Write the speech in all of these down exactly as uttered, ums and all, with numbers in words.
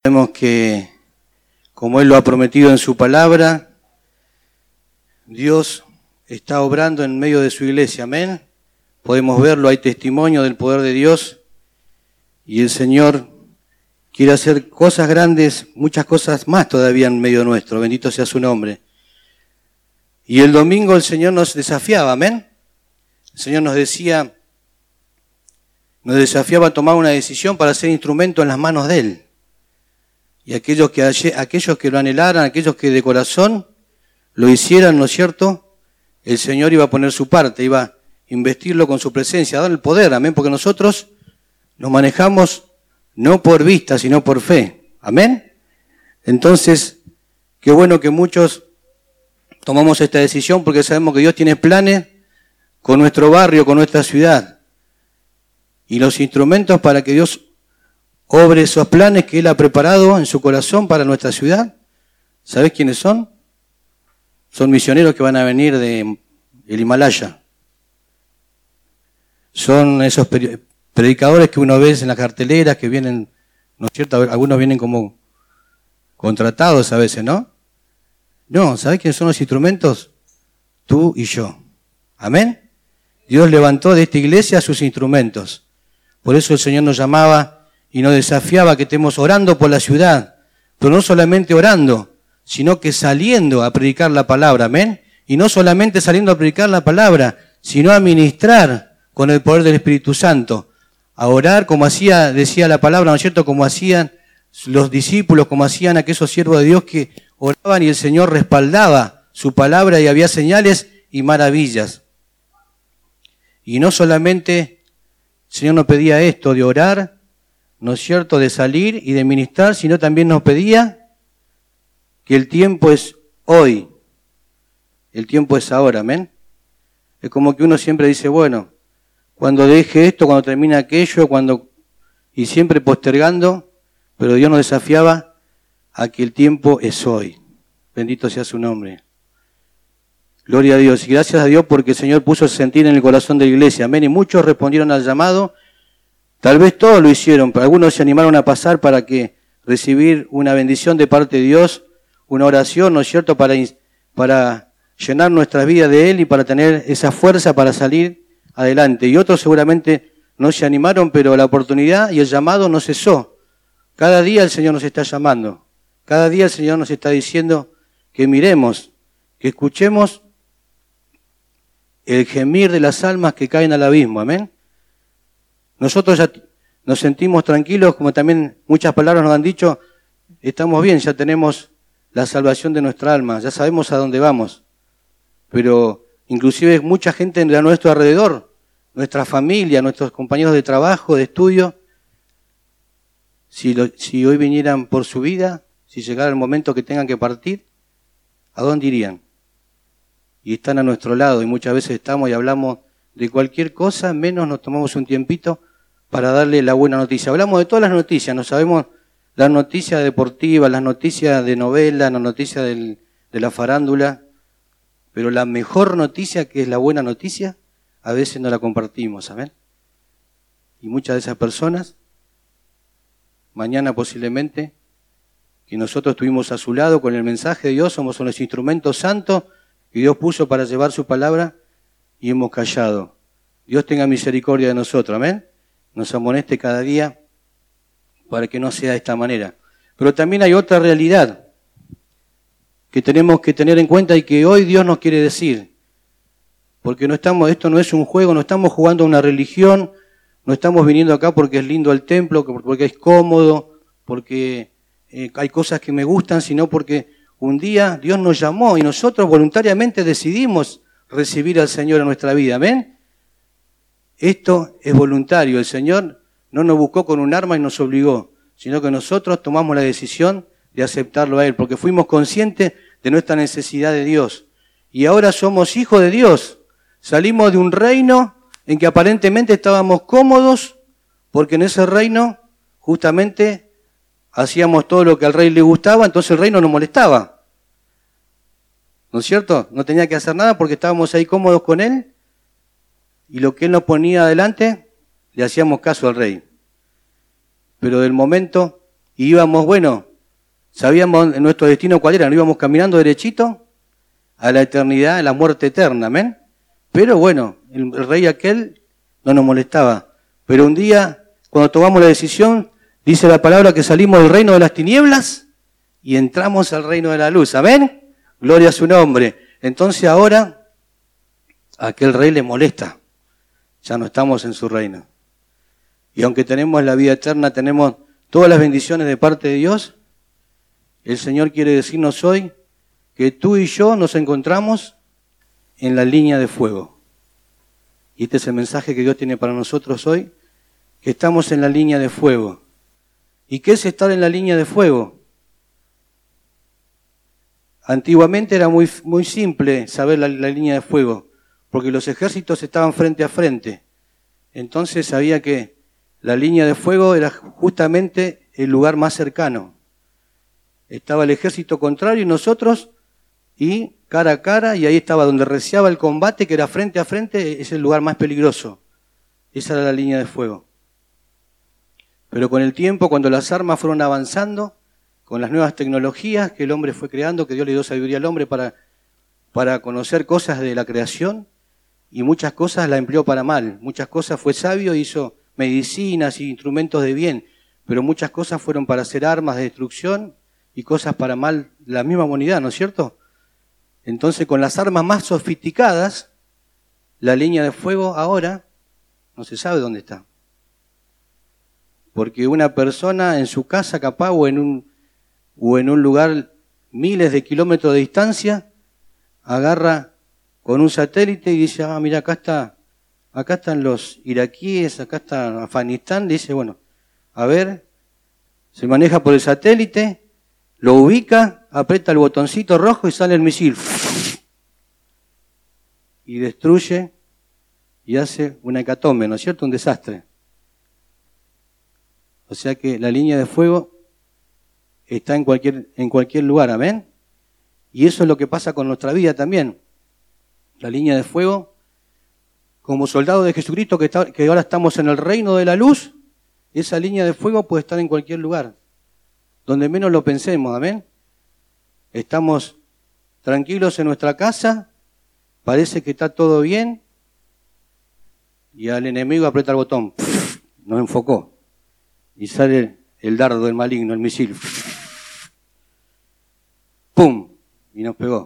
Sabemos que, como Él lo ha prometido en su palabra, Dios está obrando en medio de su iglesia, amén. Podemos verlo, hay testimonio del poder de Dios y el Señor quiere hacer cosas grandes, muchas cosas más todavía en medio nuestro, bendito sea su nombre. Y el domingo el Señor nos desafiaba, amén. El Señor nos decía, nos desafiaba a tomar una decisión para ser instrumento en las manos de Él. Y aquellos que, aquellos que lo anhelaran, aquellos que de corazón lo hicieran, ¿no es cierto? El Señor iba a poner su parte, iba a investirlo con su presencia, a dar el poder, amén, porque nosotros nos manejamos no por vista, sino por fe, amén. Entonces, qué bueno que muchos tomamos esta decisión porque sabemos que Dios tiene planes con nuestro barrio, con nuestra ciudad. Y los instrumentos para que Dios obre esos planes que Él ha preparado en su corazón para nuestra ciudad. ¿Sabés quiénes son? Son misioneros que van a venir del Himalaya. Son esos predicadores que uno ve en las carteleras que vienen, ¿no es cierto? Algunos vienen como contratados a veces, ¿no? No, ¿sabés quiénes son los instrumentos? Tú y yo. ¿Amén? Dios levantó de esta iglesia a sus instrumentos. Por eso el Señor nos llamaba y nos desafiaba que estemos orando por la ciudad, pero no solamente orando, sino que saliendo a predicar la palabra, amén. Y no solamente saliendo a predicar la palabra, sino a ministrar con el poder del Espíritu Santo, a orar como hacía, decía la palabra, ¿no es cierto?, como hacían los discípulos, como hacían aquellos siervos de Dios que oraban y el Señor respaldaba su palabra y había señales y maravillas. Y no solamente el Señor nos pedía esto de orar, ¿no es cierto?, de salir y de ministrar, sino también nos pedía que el tiempo es hoy, el tiempo es ahora, amén. Es como que uno siempre dice, bueno, cuando deje esto, cuando termine aquello, cuando y siempre postergando, pero Dios nos desafiaba a que el tiempo es hoy. Bendito sea su nombre. Gloria a Dios. Y gracias a Dios porque el Señor puso sentir en el corazón de la iglesia, amén. Y muchos respondieron al llamado. Tal vez todos lo hicieron, pero algunos se animaron a pasar para que recibir una bendición de parte de Dios, una oración, ¿no es cierto?, para, para llenar nuestras vidas de Él y para tener esa fuerza para salir adelante. Y otros seguramente no se animaron, pero la oportunidad y el llamado no cesó. Cada día el Señor nos está llamando. Cada día el Señor nos está diciendo que miremos, que escuchemos el gemir de las almas que caen al abismo. Amén. Nosotros ya nos sentimos tranquilos, como también muchas palabras nos han dicho, estamos bien, ya tenemos la salvación de nuestra alma, ya sabemos a dónde vamos. Pero inclusive mucha gente a nuestro alrededor, nuestra familia, nuestros compañeros de trabajo, de estudio, si, lo, si hoy vinieran por su vida, si llegara el momento que tengan que partir, ¿a dónde irían? Y están a nuestro lado y muchas veces estamos y hablamos de cualquier cosa, menos nos tomamos un tiempito para darle la buena noticia. Hablamos de todas las noticias, no sabemos las noticias deportivas, las noticias de novela, las noticias del, de la farándula, pero la mejor noticia, que es la buena noticia, a veces no la compartimos, ¿amén? Y muchas de esas personas, mañana posiblemente, que nosotros estuvimos a su lado con el mensaje de Dios, somos los instrumentos santos que Dios puso para llevar su palabra y hemos callado. Dios tenga misericordia de nosotros, amén. Nos amoneste cada día para que no sea de esta manera. Pero también hay otra realidad que tenemos que tener en cuenta y que hoy Dios nos quiere decir. Porque no estamos, esto no es un juego, no estamos jugando a una religión, no estamos viniendo acá porque es lindo el templo, porque es cómodo, porque eh, hay cosas que me gustan, sino porque un día Dios nos llamó y nosotros voluntariamente decidimos recibir al Señor en nuestra vida, ¿amén? Esto es voluntario, el Señor no nos buscó con un arma y nos obligó, sino que nosotros tomamos la decisión de aceptarlo a Él, porque fuimos conscientes de nuestra necesidad de Dios. Y ahora somos hijos de Dios. Salimos de un reino en que aparentemente estábamos cómodos, porque en ese reino justamente hacíamos todo lo que al rey le gustaba, entonces el reino nos molestaba. ¿No es cierto? No tenía que hacer nada porque estábamos ahí cómodos con Él. Y lo que Él nos ponía adelante, le hacíamos caso al rey. Pero del momento y íbamos, bueno, sabíamos nuestro destino cuál era, no íbamos caminando derechito a la eternidad, a la muerte eterna, amén. Pero bueno, el, el rey aquel no nos molestaba. Pero un día, cuando tomamos la decisión, dice la palabra que salimos del reino de las tinieblas y entramos al reino de la luz, amén. Gloria a su nombre. Entonces ahora, a aquel rey le molesta. Ya no estamos en su reino. Y aunque tenemos la vida eterna, tenemos todas las bendiciones de parte de Dios, el Señor quiere decirnos hoy que tú y yo nos encontramos en la línea de fuego. Y este es el mensaje que Dios tiene para nosotros hoy, que estamos en la línea de fuego. ¿Y qué es estar en la línea de fuego? Antiguamente era muy, muy simple saber la, la línea de fuego, porque los ejércitos estaban frente a frente. Entonces sabía que la línea de fuego era justamente el lugar más cercano. Estaba el ejército contrario y nosotros, y cara a cara, y ahí estaba donde reciaba el combate, que era frente a frente, es el lugar más peligroso. Esa era la línea de fuego. Pero con el tiempo, cuando las armas fueron avanzando, con las nuevas tecnologías que el hombre fue creando, que Dios le dio sabiduría al hombre para, para conocer cosas de la creación, y muchas cosas la empleó para mal. Muchas cosas fue sabio, hizo medicinas y instrumentos de bien, pero muchas cosas fueron para hacer armas de destrucción y cosas para mal la misma humanidad, ¿no es cierto? Entonces, con las armas más sofisticadas, la línea de fuego ahora no se sabe dónde está. Porque una persona en su casa capaz o en un, o en un lugar miles de kilómetros de distancia, agarra con un satélite y dice, ah, mira, acá está, acá están los iraquíes, acá está Afganistán, dice, bueno, a ver, se maneja por el satélite, lo ubica, aprieta el botoncito rojo y sale el misil. Y destruye y hace una hecatombe, ¿no es cierto? Un desastre. O sea que la línea de fuego está en cualquier, en cualquier lugar, ¿amén? Y eso es lo que pasa con nuestra vida también. La línea de fuego, como soldados de Jesucristo que, está, que ahora estamos en el reino de la luz, esa línea de fuego puede estar en cualquier lugar, donde menos lo pensemos, ¿amén? Estamos tranquilos en nuestra casa, parece que está todo bien, y al enemigo aprieta el botón, nos enfocó, y sale el dardo del maligno, el misil, ¡pum! Y nos pegó.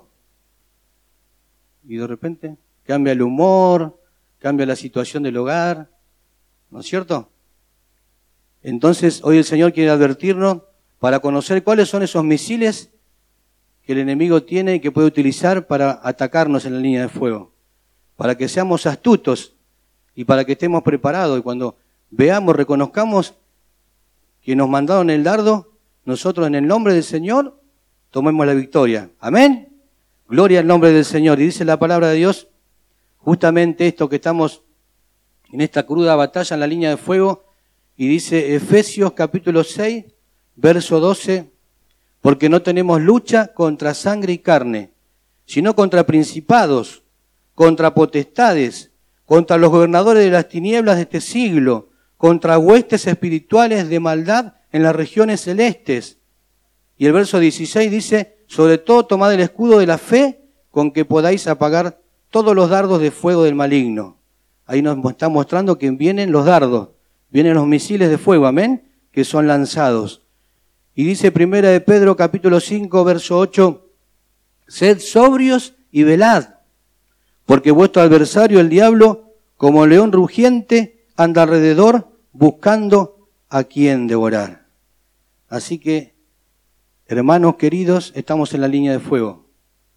Y de repente cambia el humor, cambia la situación del hogar, ¿no es cierto? Entonces hoy el Señor quiere advertirnos para conocer cuáles son esos misiles que el enemigo tiene y que puede utilizar para atacarnos en la línea de fuego, para que seamos astutos y para que estemos preparados y cuando veamos, reconozcamos que nos mandaron el dardo, nosotros en el nombre del Señor tomemos la victoria. Amén. Gloria al nombre del Señor. Y dice la palabra de Dios, justamente esto que estamos en esta cruda batalla en la línea de fuego, y dice Efesios capítulo seis, verso doce, porque no tenemos lucha contra sangre y carne, sino contra principados, contra potestades, contra los gobernadores de las tinieblas de este siglo, contra huestes espirituales de maldad en las regiones celestes. Y el verso dieciséis dice, sobre todo tomad el escudo de la fe con que podáis apagar todos los dardos de fuego del maligno. Ahí nos está mostrando que vienen los dardos, vienen los misiles de fuego, amén, que son lanzados. Y dice Primera de Pedro capítulo cinco, verso ocho, sed sobrios y velad, porque vuestro adversario el diablo, como león rugiente, anda alrededor buscando a quien devorar. Así que, hermanos queridos, estamos en la línea de fuego.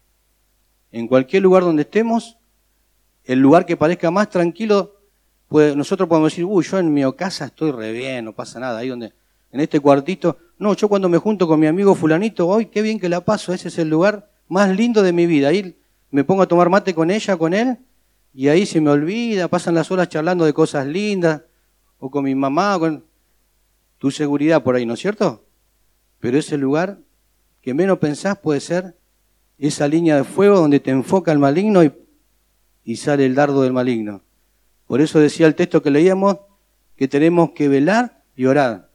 En cualquier lugar donde estemos, el lugar que parezca más tranquilo, pues nosotros podemos decir, uy, yo en mi casa estoy re bien, no pasa nada. Ahí donde, en este cuartito, no, yo cuando me junto con mi amigo fulanito, hoy qué bien que la paso, ese es el lugar más lindo de mi vida. Ahí me pongo a tomar mate con ella, con él, y ahí se me olvida, pasan las horas charlando de cosas lindas, o con mi mamá, con tu seguridad por ahí, ¿no es cierto? Pero ese lugar que menos pensás puede ser esa línea de fuego donde te enfoca el maligno y, y sale el dardo del maligno. Por eso decía el texto que leíamos que tenemos que velar y orar.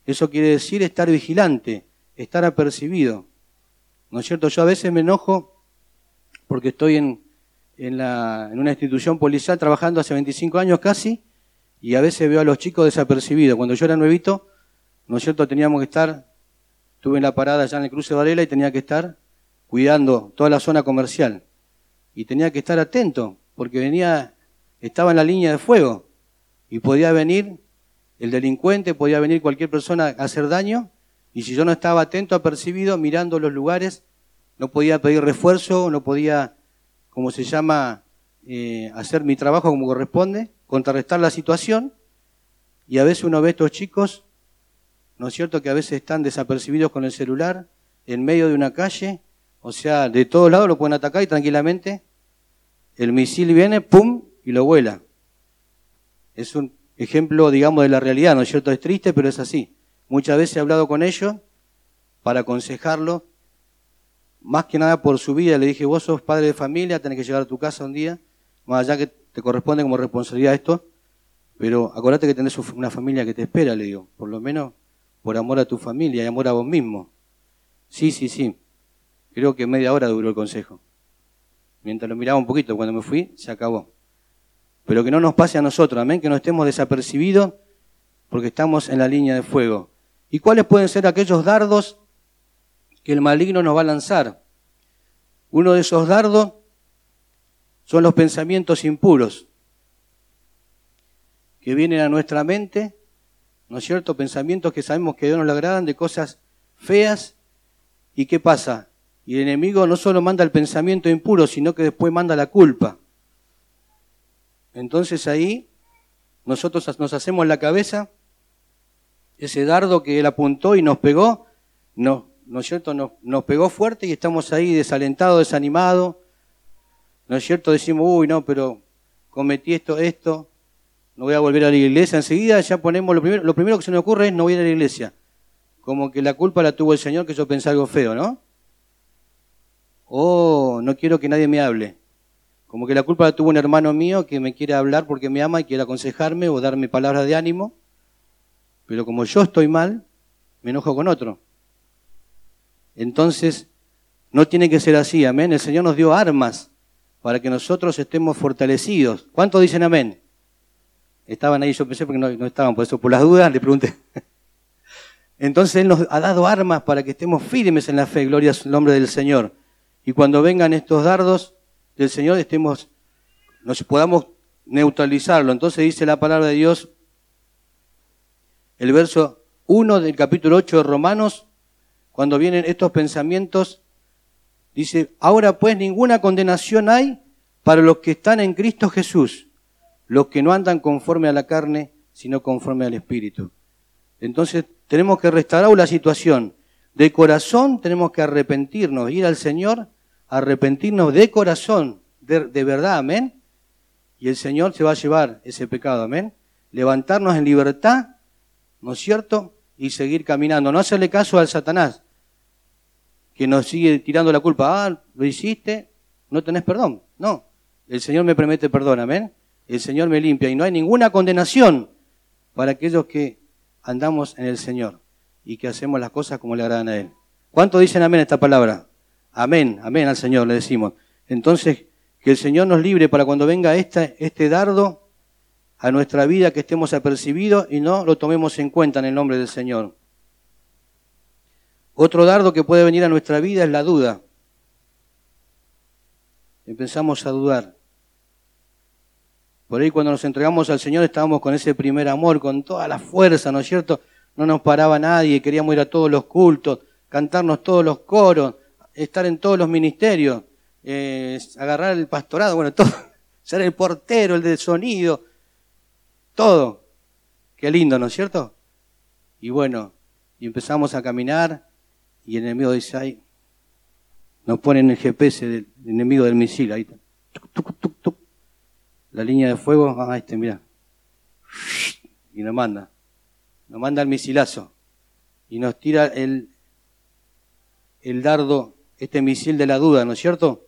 Eso quiere decir estar vigilante, estar apercibido. ¿No es cierto? Yo a veces me enojo porque estoy en, en, la, en una institución policial trabajando hace veinticinco años casi, y a veces veo a los chicos desapercibidos. Cuando yo era nuevito, ¿no es cierto?, teníamos que estar, estuve en la parada allá en el cruce Varela y tenía que estar cuidando toda la zona comercial. Y tenía que estar atento, porque venía, estaba en la línea de fuego, y podía venir el delincuente, podía venir cualquier persona a hacer daño, y si yo no estaba atento, apercibido, mirando los lugares, no podía pedir refuerzo, no podía, como se llama, eh, hacer mi trabajo como corresponde, contrarrestar la situación, y a veces uno ve a estos chicos, ¿no es cierto?, que a veces están desapercibidos con el celular, en medio de una calle, o sea, de todos lados lo pueden atacar y tranquilamente el misil viene, ¡pum!, y lo vuela. Es un ejemplo, digamos, de la realidad, ¿no es cierto?, es triste, pero es así. Muchas veces he hablado con ellos para aconsejarlos, más que nada por su vida. Le dije, vos sos padre de familia, tenés que llegar a tu casa un día, más allá que te corresponde como responsabilidad esto, pero acordate que tenés una familia que te espera, le digo, por lo menos por amor a tu familia y amor a vos mismo. Sí, sí, sí. Creo que media hora duró el consejo. Mientras lo miraba un poquito, cuando me fui, se acabó. Pero que no nos pase a nosotros, amén, que no estemos desapercibidos porque estamos en la línea de fuego. ¿Y cuáles pueden ser aquellos dardos que el maligno nos va a lanzar? Uno de esos dardos son los pensamientos impuros que vienen a nuestra mente, ¿no es cierto? Pensamientos que sabemos que a Dios no le agradan, de cosas feas. ¿Y qué pasa? Y el enemigo no solo manda el pensamiento impuro, sino que después manda la culpa. Entonces ahí nosotros nos hacemos la cabeza, ese dardo que él apuntó y nos pegó, no, ¿no es cierto? Nos, nos pegó fuerte y estamos ahí desalentados, desanimados, ¿no es cierto? Decimos, uy, no, pero cometí esto, esto, no voy a volver a la iglesia. Enseguida ya ponemos, lo primero, lo primero que se nos ocurre es no voy a ir a la iglesia. Como que la culpa la tuvo el Señor, que yo pensé algo feo, ¿no? Oh, no quiero que nadie me hable. Como que la culpa la tuvo un hermano mío que me quiere hablar porque me ama y quiere aconsejarme o darme palabras de ánimo. Pero como yo estoy mal, me enojo con otro. Entonces, no tiene que ser así, amén. El Señor nos dio armas para que nosotros estemos fortalecidos. ¿Cuántos dicen amén? Estaban ahí, yo pensé porque no, no estaban, por eso, por las dudas, le pregunté. Entonces Él nos ha dado armas para que estemos firmes en la fe, gloria al nombre del Señor. Y cuando vengan estos dardos del Señor, estemos, nos podamos neutralizarlo. Entonces dice la palabra de Dios, el verso uno del capítulo ocho de Romanos, cuando vienen estos pensamientos, dice, ahora pues ninguna condenación hay para los que están en Cristo Jesús, los que no andan conforme a la carne, sino conforme al Espíritu. Entonces tenemos que restaurar la situación. De corazón tenemos que arrepentirnos, ir al Señor, arrepentirnos de corazón, de, de verdad, amén. Y el Señor se va a llevar ese pecado, amén. Levantarnos en libertad, ¿no es cierto? Y seguir caminando. No hacerle caso al Satanás, que nos sigue tirando la culpa. Ah, lo hiciste, no tenés perdón. No, el Señor me promete perdón, amén. El Señor me limpia y no hay ninguna condenación para aquellos que andamos en el Señor y que hacemos las cosas como le agradan a Él. ¿Cuántos dicen amén a esta palabra? Amén, amén al Señor, le decimos. Entonces, que el Señor nos libre para cuando venga esta, este dardo a nuestra vida, que estemos apercibidos y no lo tomemos en cuenta en el nombre del Señor. Otro dardo que puede venir a nuestra vida es la duda. Empezamos a dudar. Por ahí cuando nos entregamos al Señor estábamos con ese primer amor, con toda la fuerza, ¿no es cierto? No nos paraba nadie, queríamos ir a todos los cultos, cantarnos todos los coros, estar en todos los ministerios, eh, agarrar el pastorado, bueno, todo, ser el portero, el del sonido, todo. Qué lindo, ¿no es cierto? Y bueno, y empezamos a caminar y el enemigo dice, ay, nos ponen el G P S del enemigo del misil, ahí está. Tuc, tuc, tuc, tuc. La línea de fuego, ah, este, mira, y nos manda, nos manda el misilazo y nos tira el, el dardo, este misil de la duda, ¿no es cierto?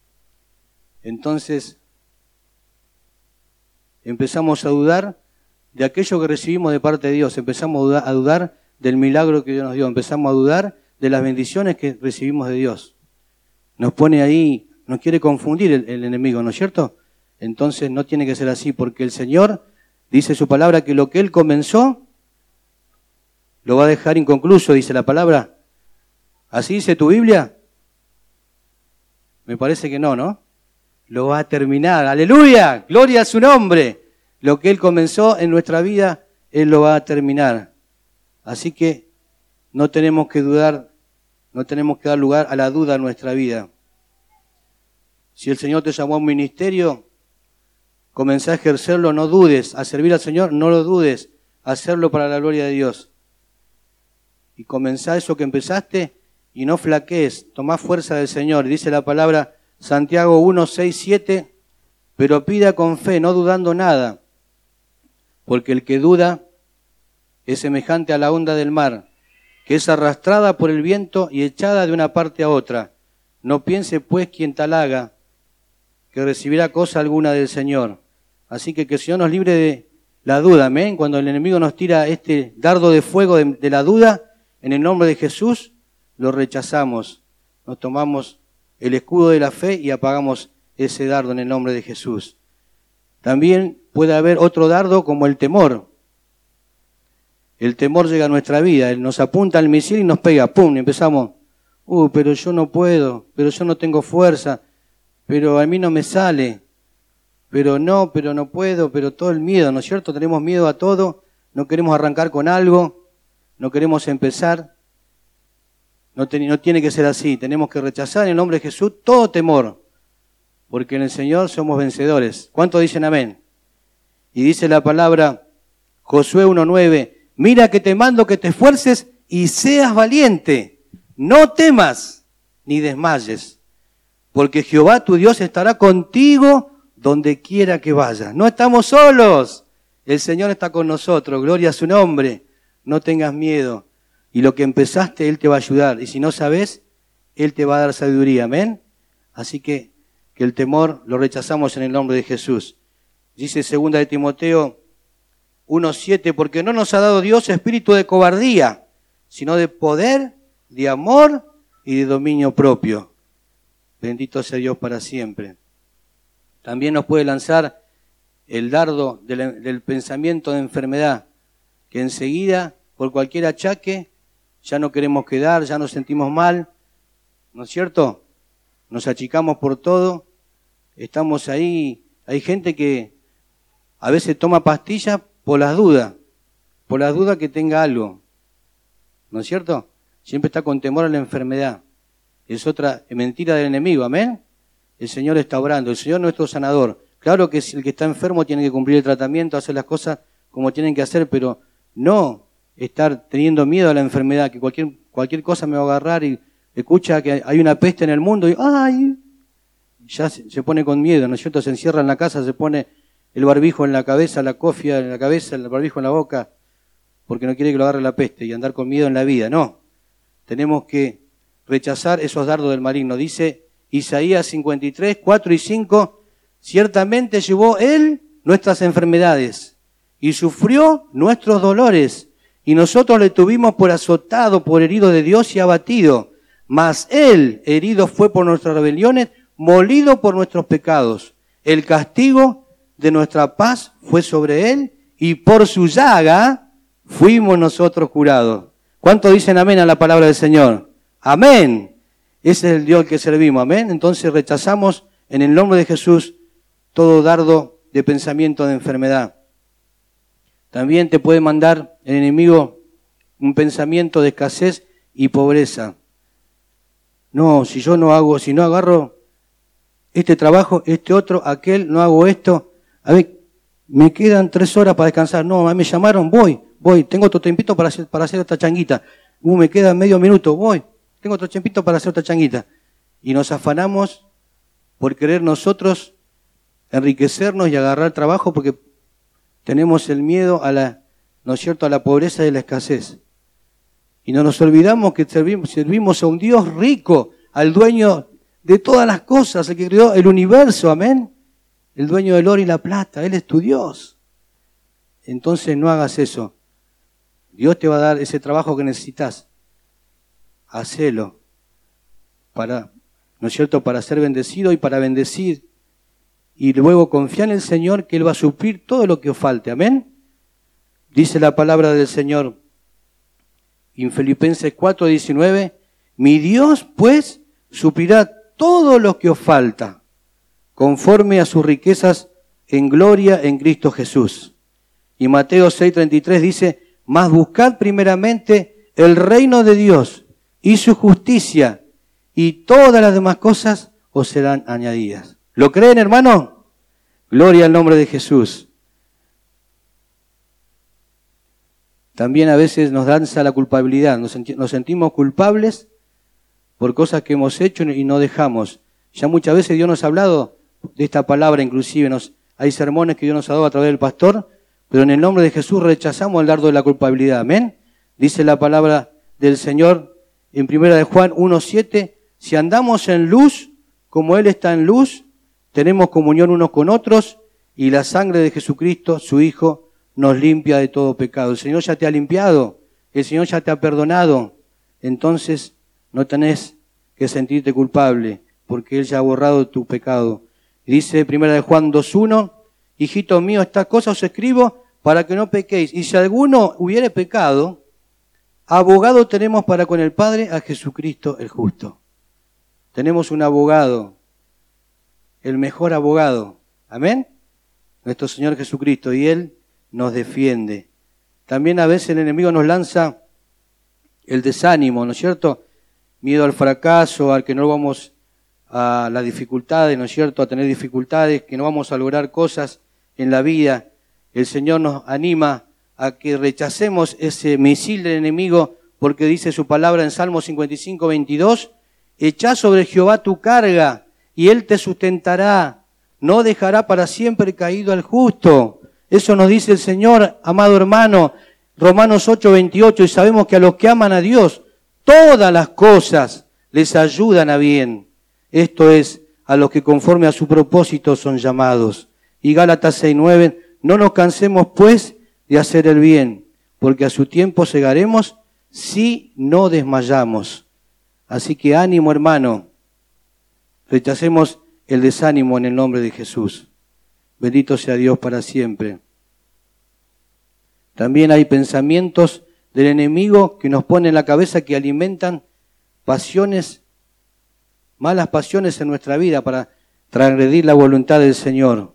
Entonces empezamos a dudar de aquello que recibimos de parte de Dios. Empezamos a dudar, a dudar del milagro que Dios nos dio. Empezamos a dudar de las bendiciones que recibimos de Dios. Nos pone ahí, nos quiere confundir el, el enemigo, ¿no es cierto? Entonces no tiene que ser así, porque el Señor dice su palabra que lo que Él comenzó lo va a dejar inconcluso, dice la palabra. ¿Así dice tu Biblia? Me parece que no, ¿no? Lo va a terminar. ¡Aleluya! ¡Gloria a su nombre! Lo que Él comenzó en nuestra vida, Él lo va a terminar. Así que no tenemos que dudar, no tenemos que dar lugar a la duda en nuestra vida. Si el Señor te llamó a un ministerio, comenzá a ejercerlo, no dudes. A servir al Señor, no lo dudes. Hacerlo para la gloria de Dios. Y comenzá eso que empezaste y no flaquees. Tomá fuerza del Señor. Dice la palabra Santiago uno, seis, siete, pero pida con fe, no dudando nada. Porque el que duda es semejante a la onda del mar, que es arrastrada por el viento y echada de una parte a otra. No piense pues quien tal haga, que recibirá cosa alguna del Señor. Así que que el Señor nos libre de la duda, amén. Cuando el enemigo nos tira este dardo de fuego de, de la duda, en el nombre de Jesús, lo rechazamos. Nos tomamos el escudo de la fe y apagamos ese dardo en el nombre de Jesús. También puede haber otro dardo como el temor. El temor llega a nuestra vida, él nos apunta al misil y nos pega, ¡pum! Y empezamos, uh, pero yo no puedo, pero yo no tengo fuerza, pero a mí no me sale, pero no, pero no puedo, pero todo el miedo, ¿no es cierto? Tenemos miedo a todo, no queremos arrancar con algo, no queremos empezar. No, te, no tiene que ser así, tenemos que rechazar en el nombre de Jesús todo temor, porque en el Señor somos vencedores. ¿Cuántos dicen amén? Y dice la palabra Josué uno nueve, mira que te mando que te esfuerces y seas valiente, no temas ni desmayes, porque Jehová tu Dios estará contigo donde quiera que vayas. No estamos solos, el Señor está con nosotros, gloria a su nombre, no tengas miedo. Y lo que empezaste, Él te va a ayudar. Y si no sabes, Él te va a dar sabiduría. Amén. Así que, que el temor lo rechazamos en el nombre de Jesús. Dice segunda de Timoteo uno siete, porque no nos ha dado Dios espíritu de cobardía, sino de poder, de amor y de dominio propio. Bendito sea Dios para siempre. También nos puede lanzar el dardo del, del pensamiento de enfermedad, que enseguida, por cualquier achaque, ya no queremos quedar, ya nos sentimos mal, ¿no es cierto? Nos achicamos por todo, estamos ahí, hay gente que a veces toma pastillas por las dudas, por las dudas que tenga algo, ¿no es cierto? Siempre está con temor a la enfermedad, es otra mentira del enemigo, amén. El Señor está obrando, el Señor es nuestro sanador. Claro que si el que está enfermo tiene que cumplir el tratamiento, hacer las cosas como tienen que hacer, pero no estar teniendo miedo a la enfermedad, que cualquier, cualquier cosa me va a agarrar y escucha que hay una peste en el mundo y ¡ay! Ya se, se pone con miedo, ¿no es cierto? Se encierra en la casa, se pone el barbijo en la cabeza, la cofia en la cabeza, el barbijo en la boca, porque no quiere que lo agarre la peste y andar con miedo en la vida. No, tenemos que rechazar esos dardos del maligno. Dice Isaías cincuenta y tres, cuatro y cinco, ciertamente llevó Él nuestras enfermedades y sufrió nuestros dolores, y nosotros le tuvimos por azotado, por herido de Dios y abatido. Mas Él herido fue por nuestras rebeliones, molido por nuestros pecados. El castigo de nuestra paz fue sobre Él, y por su llaga fuimos nosotros curados. ¿Cuántos dicen amén a la palabra del Señor? Amén. Ese es el Dios que servimos, amén. Entonces rechazamos en el nombre de Jesús todo dardo de pensamiento de enfermedad. También te puede mandar el enemigo un pensamiento de escasez y pobreza. No, si yo no hago, si no agarro este trabajo, este otro, aquel, no hago esto, a ver, me quedan tres horas para descansar. No, a mí me llamaron, voy, voy, tengo otro tiempito para hacer, para hacer esta changuita. Uh, me queda medio minuto, voy, tengo otro tiempito para hacer otra changuita. Y nos afanamos por querer nosotros enriquecernos y agarrar trabajo porque tenemos el miedo a la, ¿no es cierto?, a la pobreza y a la escasez. Y no nos olvidamos que servimos, servimos a un Dios rico, al dueño de todas las cosas, el que creó el universo, amén. El dueño del oro y la plata, Él es tu Dios. entonces no hagas eso. Dios te va a dar ese trabajo que necesitas. Hacelo para, ¿no es cierto?, para ser bendecido y para bendecir. Y luego confía en el Señor que Él va a suplir todo lo que os falte. Amén. Dice la palabra del Señor en Filipenses cuatro diecinueve, mi Dios pues suplirá todo lo que os falta, conforme a sus riquezas en gloria en Cristo Jesús. Y Mateo seis treinta y tres dice, mas buscad primeramente el reino de Dios y su justicia, y todas las demás cosas os serán añadidas. ¿Lo creen, hermano? Gloria al nombre de Jesús. También a veces nos danza la culpabilidad, nos, senti- nos sentimos culpables por cosas que hemos hecho y no dejamos. Ya muchas veces Dios nos ha hablado de esta palabra, inclusive nos, hay sermones que Dios nos ha dado a través del pastor, pero en el nombre de Jesús rechazamos el dardo de la culpabilidad. Amén. Dice la palabra del Señor en primera de Juan uno siete, si andamos en luz, como Él está en luz, tenemos comunión unos con otros, y la sangre de Jesucristo, su Hijo, nos limpia de todo pecado. El Señor ya te ha limpiado, el Señor ya te ha perdonado, entonces no tenés que sentirte culpable, porque Él ya ha borrado tu pecado. Y dice primera de Juan dos uno, hijito mío, estas cosas os escribo para que no pequéis. Y si alguno hubiere pecado, abogado tenemos para con el Padre a Jesucristo el justo. Tenemos un abogado, el mejor abogado. Amén. Nuestro Señor Jesucristo, y Él nos defiende. También a veces el enemigo nos lanza el desánimo, ¿no es cierto? Miedo al fracaso, al que no vamos a las dificultades, ¿no es cierto? A tener dificultades, que no vamos a lograr cosas en la vida. El Señor nos anima a que rechacemos ese misil del enemigo, porque dice su palabra en Salmo cincuenta y cinco, veintidós, echá sobre Jehová tu carga y Él te sustentará, no dejará para siempre caído al justo. Eso nos dice el Señor, amado hermano, Romanos ocho veintiocho, y sabemos que a los que aman a Dios, todas las cosas les ayudan a bien. Esto es, a los que conforme a su propósito son llamados. Y Gálatas seis nueve, no nos cansemos pues de hacer el bien, porque a su tiempo segaremos si no desmayamos. Así que ánimo, hermano, rechacemos el desánimo en el nombre de Jesús. Bendito sea Dios para siempre. También hay pensamientos del enemigo que nos ponen en la cabeza, que alimentan pasiones, malas pasiones en nuestra vida para transgredir la voluntad del Señor.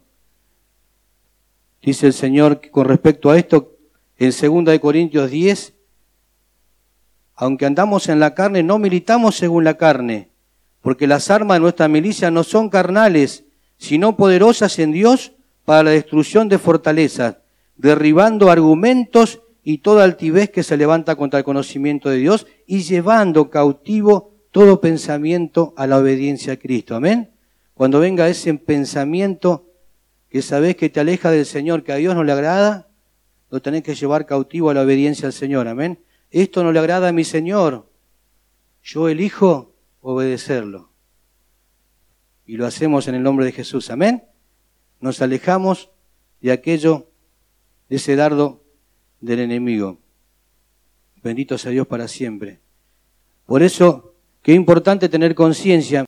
Dice el Señor que con respecto a esto, en segunda de Corintios diez, aunque andamos en la carne, no militamos según la carne, porque las armas de nuestra milicia no son carnales, sino poderosas en Dios para la destrucción de fortalezas, derribando argumentos y toda altivez que se levanta contra el conocimiento de Dios y llevando cautivo todo pensamiento a la obediencia a Cristo. Amén. Cuando venga ese pensamiento que sabés que te aleja del Señor, que a Dios no le agrada, lo tenés que llevar cautivo a la obediencia al Señor. Amén. Esto no le agrada a mi Señor. Yo elijo obedecerlo. Y lo hacemos en el nombre de Jesús. Amén. Nos alejamos de aquello, de ese dardo del enemigo. Bendito sea Dios para siempre. Por eso, qué importante tener conciencia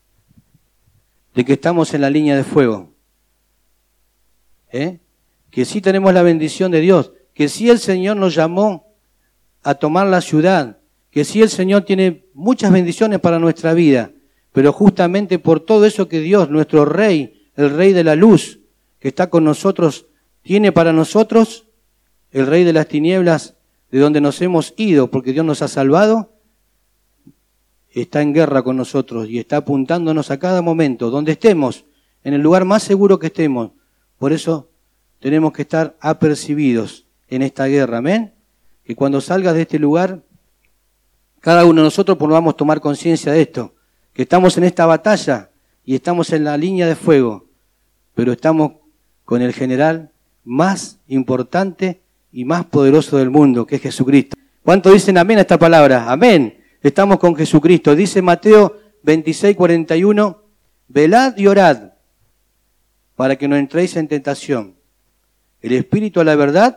de que estamos en la línea de fuego. ¿Eh? Que sí tenemos la bendición de Dios, que sí el Señor nos llamó a tomar la ciudad, que sí el Señor tiene muchas bendiciones para nuestra vida, pero justamente por todo eso que Dios, nuestro Rey, el Rey de la luz, que está con nosotros, tiene para nosotros, el Rey de las tinieblas, de donde nos hemos ido, porque Dios nos ha salvado, está en guerra con nosotros y está apuntándonos a cada momento, donde estemos, en el lugar más seguro que estemos. Por eso tenemos que estar apercibidos en esta guerra, amén. Que cuando salgas de este lugar, cada uno de nosotros podamos tomar conciencia de esto, que estamos en esta batalla y estamos en la línea de fuego, pero estamos con el general más importante y más poderoso del mundo, que es Jesucristo. ¿Cuántos dicen amén a esta palabra? Amén. Estamos con Jesucristo. Dice Mateo veintiséis cuarenta y uno, velad y orad para que no entréis en tentación. El espíritu a la verdad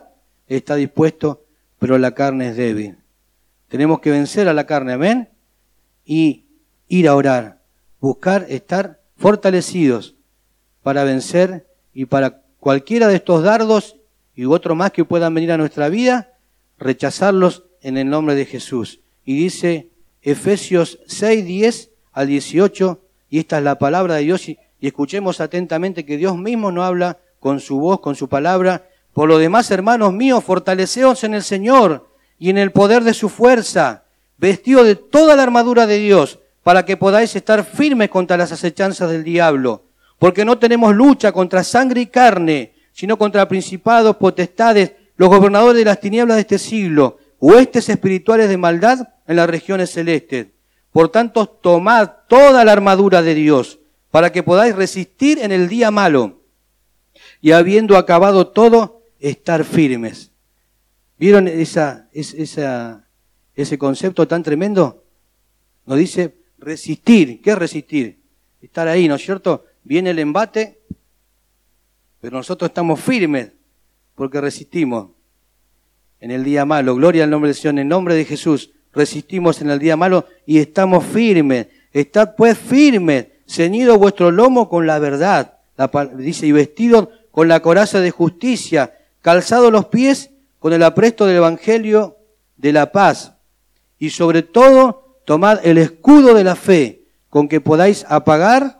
está dispuesto, pero la carne es débil. Tenemos que vencer a la carne, amén, y ir a orar, buscar estar fortalecidos para vencer y para cualquiera de estos dardos y otro más que puedan venir a nuestra vida, rechazarlos en el nombre de Jesús. Y dice Efesios seis, diez al dieciocho, y esta es la palabra de Dios, y, y escuchemos atentamente que Dios mismo nos habla con su voz, con su palabra. Por lo demás, hermanos míos, fortaleceos en el Señor y en el poder de su fuerza, vestidos de toda la armadura de Dios, para que podáis estar firmes contra las acechanzas del diablo. Porque no tenemos lucha contra sangre y carne, sino contra principados, potestades, los gobernadores de las tinieblas de este siglo, huestes espirituales de maldad en las regiones celestes. Por tanto, tomad toda la armadura de Dios, para que podáis resistir en el día malo, y habiendo acabado todo, estar firmes. ¿Vieron esa, esa, ese concepto tan tremendo? Nos dice resistir. ¿Qué es resistir? Estar ahí, ¿no es cierto? Viene el embate, pero nosotros estamos firmes porque resistimos en el día malo. Gloria al nombre del Señor, en el nombre de Jesús. Resistimos en el día malo y estamos firmes. Estad pues firmes, ceñido vuestro lomo con la verdad. La, dice, y vestidos con la coraza de justicia, calzados los pies con el apresto del evangelio de la paz. Y sobre todo, tomad el escudo de la fe, con que podáis apagar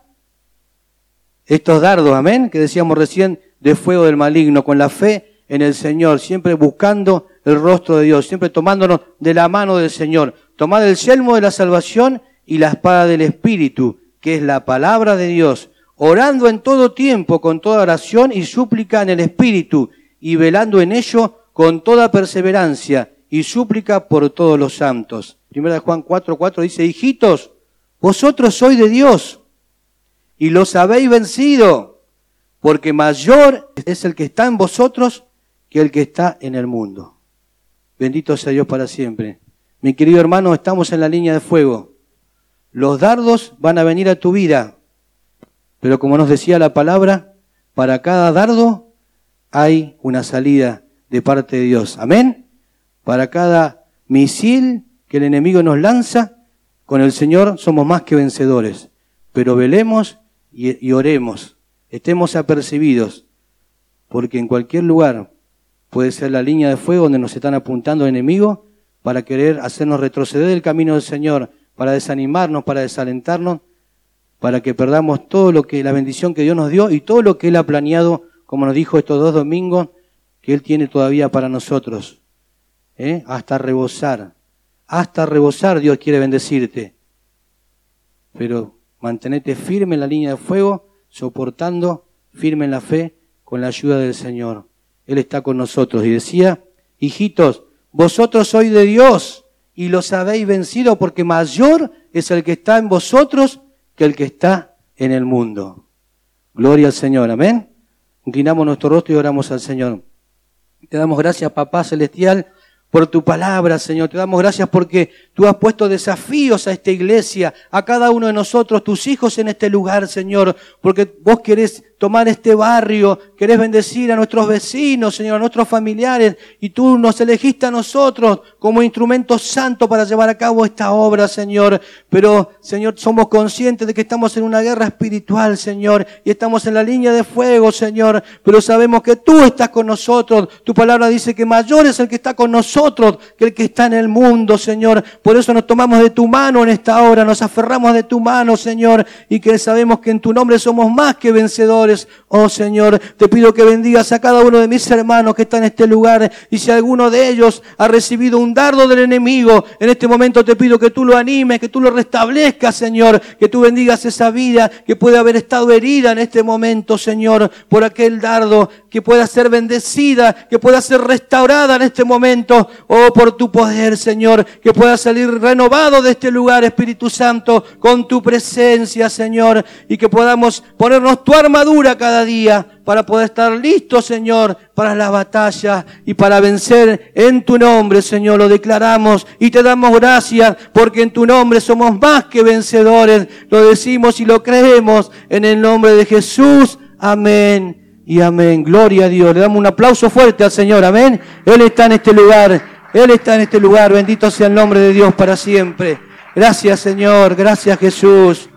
estos dardos, amén, que decíamos recién, de fuego del maligno, con la fe en el Señor, siempre buscando el rostro de Dios, siempre tomándonos de la mano del Señor. Tomad el yelmo de la salvación y la espada del Espíritu, que es la palabra de Dios, orando en todo tiempo con toda oración y súplica en el Espíritu, y velando en ello con toda perseverancia y súplica por todos los santos. Primera de Juan cuatro, cuatro dice, hijitos, vosotros sois de Dios, y los habéis vencido, porque mayor es el que está en vosotros que el que está en el mundo. Bendito sea Dios para siempre. Mi querido hermano, estamos en la línea de fuego. Los dardos van a venir a tu vida, pero como nos decía la palabra, para cada dardo hay una salida de parte de Dios. Amén. Para cada misil que el enemigo nos lanza, con el Señor somos más que vencedores. Pero velemos y, y oremos, estemos apercibidos, porque en cualquier lugar puede ser la línea de fuego donde nos están apuntando el enemigo para querer hacernos retroceder del camino del Señor, para desanimarnos, para desalentarnos, para que perdamos todo lo que, la bendición que Dios nos dio y todo lo que Él ha planeado, como nos dijo estos dos domingos, que Él tiene todavía para nosotros. ¿Eh? Hasta rebosar, hasta rebosar Dios quiere bendecirte. Pero mantenete firme en la línea de fuego, soportando, firme en la fe, con la ayuda del Señor. Él está con nosotros. Y decía, hijitos, vosotros sois de Dios y los habéis vencido, porque mayor es el que está en vosotros que el que está en el mundo. Gloria al Señor, amén. Inclinamos nuestro rostro y oramos al Señor. Te damos gracias, Papá Celestial, por tu palabra, Señor. Te damos gracias porque tú has puesto desafíos a esta iglesia, a cada uno de nosotros, tus hijos en este lugar, Señor, porque vos querés tomar este barrio, querés bendecir a nuestros vecinos, Señor, a nuestros familiares, y tú nos elegiste a nosotros como instrumentos santos para llevar a cabo esta obra, Señor. Pero, Señor, somos conscientes de que estamos en una guerra espiritual, Señor, y estamos en la línea de fuego, Señor, pero sabemos que tú estás con nosotros. Tu palabra dice que mayor es el que está con nosotros que el que está en el mundo, Señor. Por eso nos tomamos de tu mano en esta hora, nos aferramos de tu mano, Señor, y que sabemos que en tu nombre somos más que vencedores. Oh Señor, te pido que bendigas a cada uno de mis hermanos que está en este lugar, y si alguno de ellos ha recibido un dardo del enemigo, en este momento te pido que tú lo animes, que tú lo restablezcas, Señor, que tú bendigas esa vida que puede haber estado herida en este momento, Señor, por aquel dardo, que pueda ser bendecida, que pueda ser restaurada en este momento, oh, por tu poder, Señor, que pueda salir renovado de este lugar, Espíritu Santo, con tu presencia, Señor, y que podamos ponernos tu armadura cada día para poder estar listos, Señor, para la batalla y para vencer en tu nombre, Señor. Lo declaramos y te damos gracias porque en tu nombre somos más que vencedores. Lo decimos y lo creemos en el nombre de Jesús. Amén y amén. Gloria a Dios. Le damos un aplauso fuerte al Señor, amén. Él está en este lugar, Él está en este lugar. Bendito sea el nombre de Dios para siempre. Gracias, Señor. Gracias, Jesús.